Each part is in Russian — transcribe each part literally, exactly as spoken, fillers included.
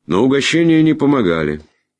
Но угощения не помогали.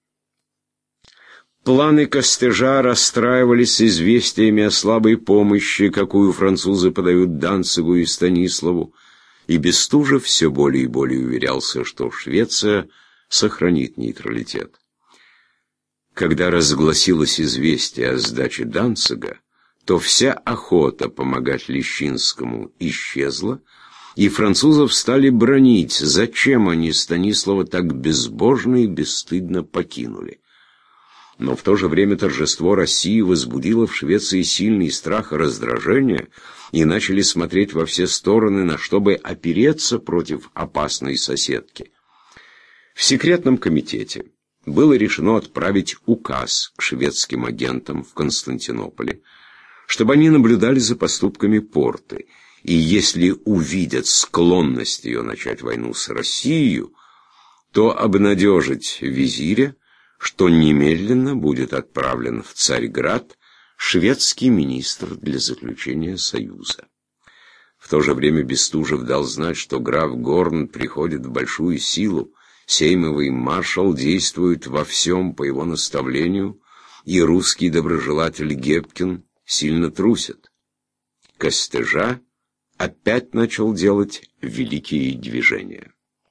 Планы Костежа расстраивались известиями о слабой помощи, какую французы подают Данцигу и Станиславу, и Бестужев все более и более уверялся, что Швеция сохранит нейтралитет. Когда разгласилось известие о сдаче Данцига, то вся охота помогать Лещинскому исчезла, и французов стали бранить, зачем они Станислава так безбожно и бесстыдно покинули. Но в то же время торжество России возбудило в Швеции сильный страх и раздражение, и начали смотреть во все стороны, на что бы опереться против опасной соседки. В секретном комитете было решено отправить указ шведским агентам в Константинополе, чтобы они наблюдали за поступками Порты, и если увидят склонность ее начать войну с Россией, то обнадежить визиря, что немедленно будет отправлен в Царьград шведский министр для заключения союза. В то же время Бестужев дал знать, что граф Горн приходит в большую силу, сеймовый маршал действует во всем по его наставлению, и русский доброжелатель Гепкин сильно трусит. Костежа опять начал делать великие движения.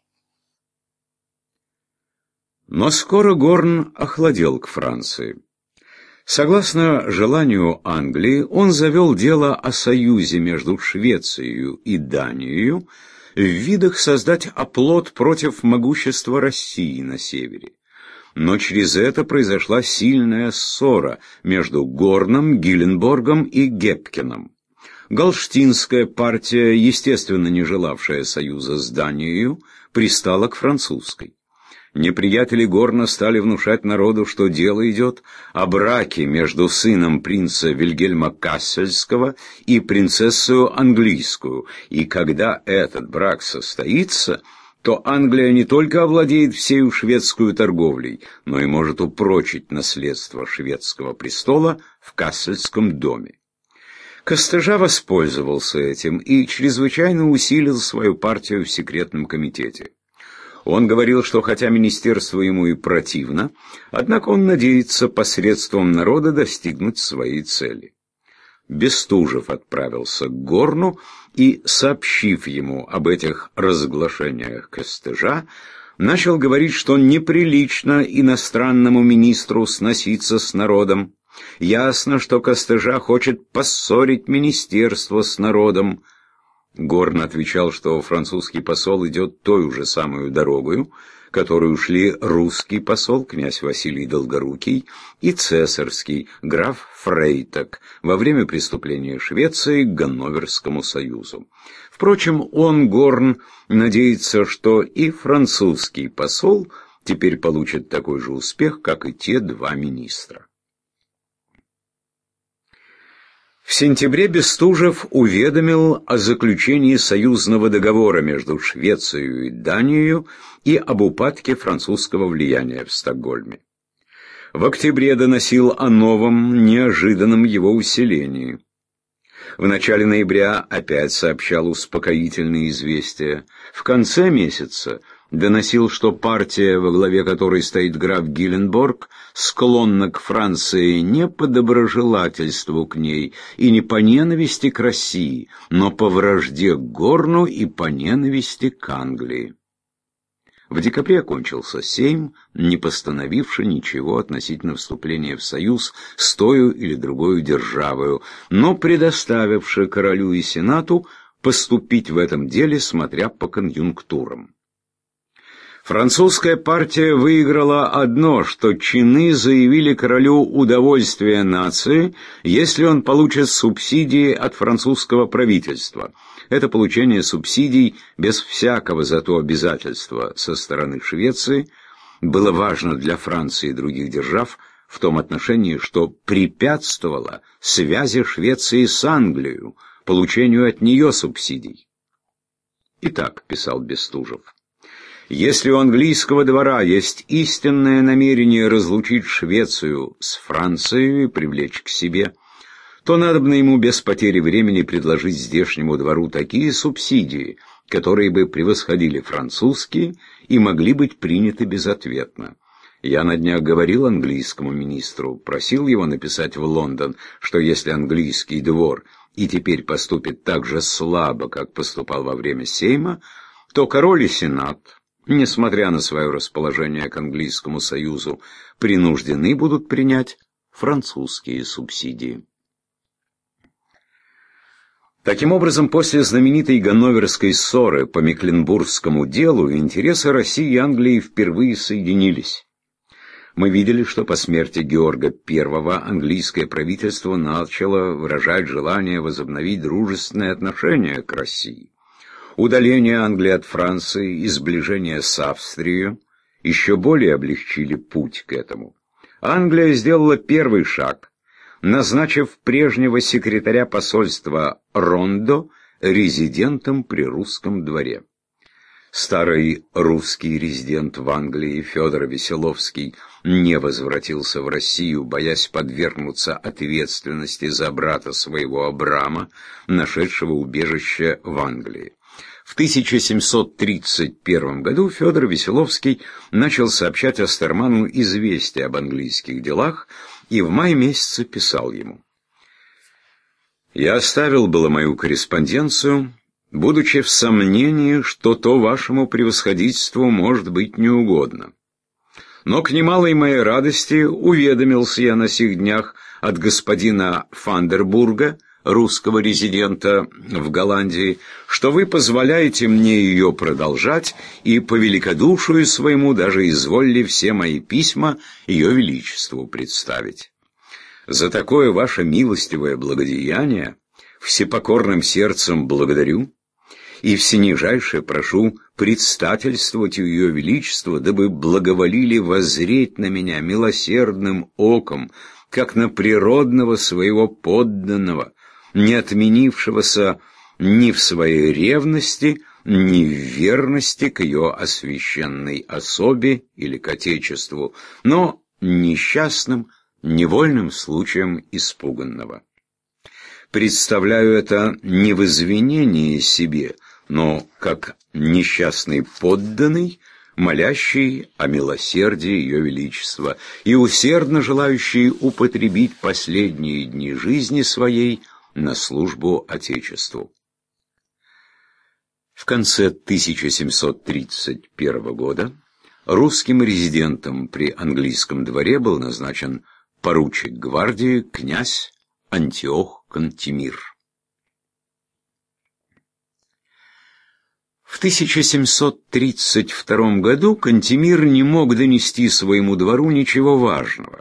Но скоро Горн охладел к Франции. Согласно желанию Англии, он завел дело о союзе между Швецией и Данией в видах создать оплот против могущества России на севере. Но через это произошла сильная ссора между Горном, Гиленборгом и Гепкиным. Галштинская партия, естественно не желавшая союза с Данией, пристала к французской. Неприятели Горна стали внушать народу, что дело идет о браке между сыном принца Вильгельма Кассельского и принцессою английскую, и когда этот брак состоится, то Англия не только овладеет всею шведскую торговлей, но и может упрочить наследство шведского престола в Кассельском доме. Костежа воспользовался этим и чрезвычайно усилил свою партию в секретном комитете. Он говорил, что хотя министерство ему и противно, однако он надеется посредством народа достигнуть своей цели. Бестужев отправился к Горну и, сообщив ему об этих разглашениях Костежа, начал говорить, что неприлично иностранному министру сноситься с народом. Ясно, что Костежа хочет поссорить министерство с народом. Горн отвечал, что французский посол идет той же самую дорогою, которую шли русский посол, князь Василий Долгорукий, и цесарский, граф Фрейтак, во время преступления Швеции к Ганноверскому союзу. Впрочем, он, Горн, надеется, что и французский посол теперь получит такой же успех, как и те два министра. В сентябре Бестужев уведомил о заключении союзного договора между Швецией и Данией и об упадке французского влияния в Стокгольме. В октябре доносил о новом, неожиданном его усилении. В начале ноября опять сообщал успокоительные известия. В конце месяца доносил, что партия, во главе которой стоит граф Гиленборг, склонна к Франции не по доброжелательству к ней и не по ненависти к России, но по вражде к Горну и по ненависти к Англии. В декабре окончился Сейм, не постановивший ничего относительно вступления в союз с тою или другой державою, но предоставивший королю и сенату поступить в этом деле, смотря по конъюнктурам. Французская партия выиграла одно, что чины заявили королю удовольствие нации, если он получит субсидии от французского правительства. Это получение субсидий без всякого зато обязательства со стороны Швеции было важно для Франции и других держав в том отношении, что препятствовало связи Швеции с Англией, получению от нее субсидий. Итак, писал Бестужев, если у английского двора есть истинное намерение разлучить Швецию с Францией и привлечь к себе, то надобно ему без потери времени предложить здешнему двору такие субсидии, которые бы превосходили французские и могли быть приняты безответно. Я на днях говорил английскому министру, просил его написать в Лондон, что если английский двор и теперь поступит так же слабо, как поступал во время Сейма, то король и сенат, несмотря на свое расположение к английскому союзу, принуждены будут принять французские субсидии. Таким образом, после знаменитой ганноверской ссоры по Мекленбургскому делу интересы России и Англии впервые соединились. Мы видели, что по смерти Георга Первого английское правительство начало выражать желание возобновить дружественные отношения к России. Удаление Англии от Франции и сближение с Австрией еще более облегчили путь к этому. Англия сделала первый шаг, назначив прежнего секретаря посольства Рондо резидентом при русском дворе. Старый русский резидент в Англии Федор Веселовский не возвратился в Россию, боясь подвергнуться ответственности за брата своего Абрама, нашедшего убежище в Англии. В тысяча семьсот тридцать первом году Федор Веселовский начал сообщать Остерману известия об английских делах и в мае месяце писал ему: «Я оставил было мою корреспонденцию, будучи в сомнении, что то вашему превосходительству может быть неугодно. Но к немалой моей радости уведомился я на сих днях от господина Фандербурга, русского резидента в Голландии, что вы позволяете мне ее продолжать, и по великодушию своему даже изволили все мои письма ее величеству представить. За такое ваше милостивое благодеяние всепокорным сердцем благодарю, и всенижайше прошу предстательствовать у ее величества, дабы благоволили воззреть на меня милосердным оком, как на природного своего подданного, не отменившегося ни в своей ревности, ни в верности к ее освященной особе или к Отечеству, но несчастным, невольным случаем испуганного. Представляю это не в извинении себе, но как несчастный подданный, молящий о милосердии Ее Величества и усердно желающий употребить последние дни жизни своей на службу Отечеству». В конце тысяча семьсот тридцать первого года русским резидентом при английском дворе был назначен поручик гвардии князь Антиох Кантемир. В тысяча семьсот тридцать втором году Кантемир не мог донести своему двору ничего важного.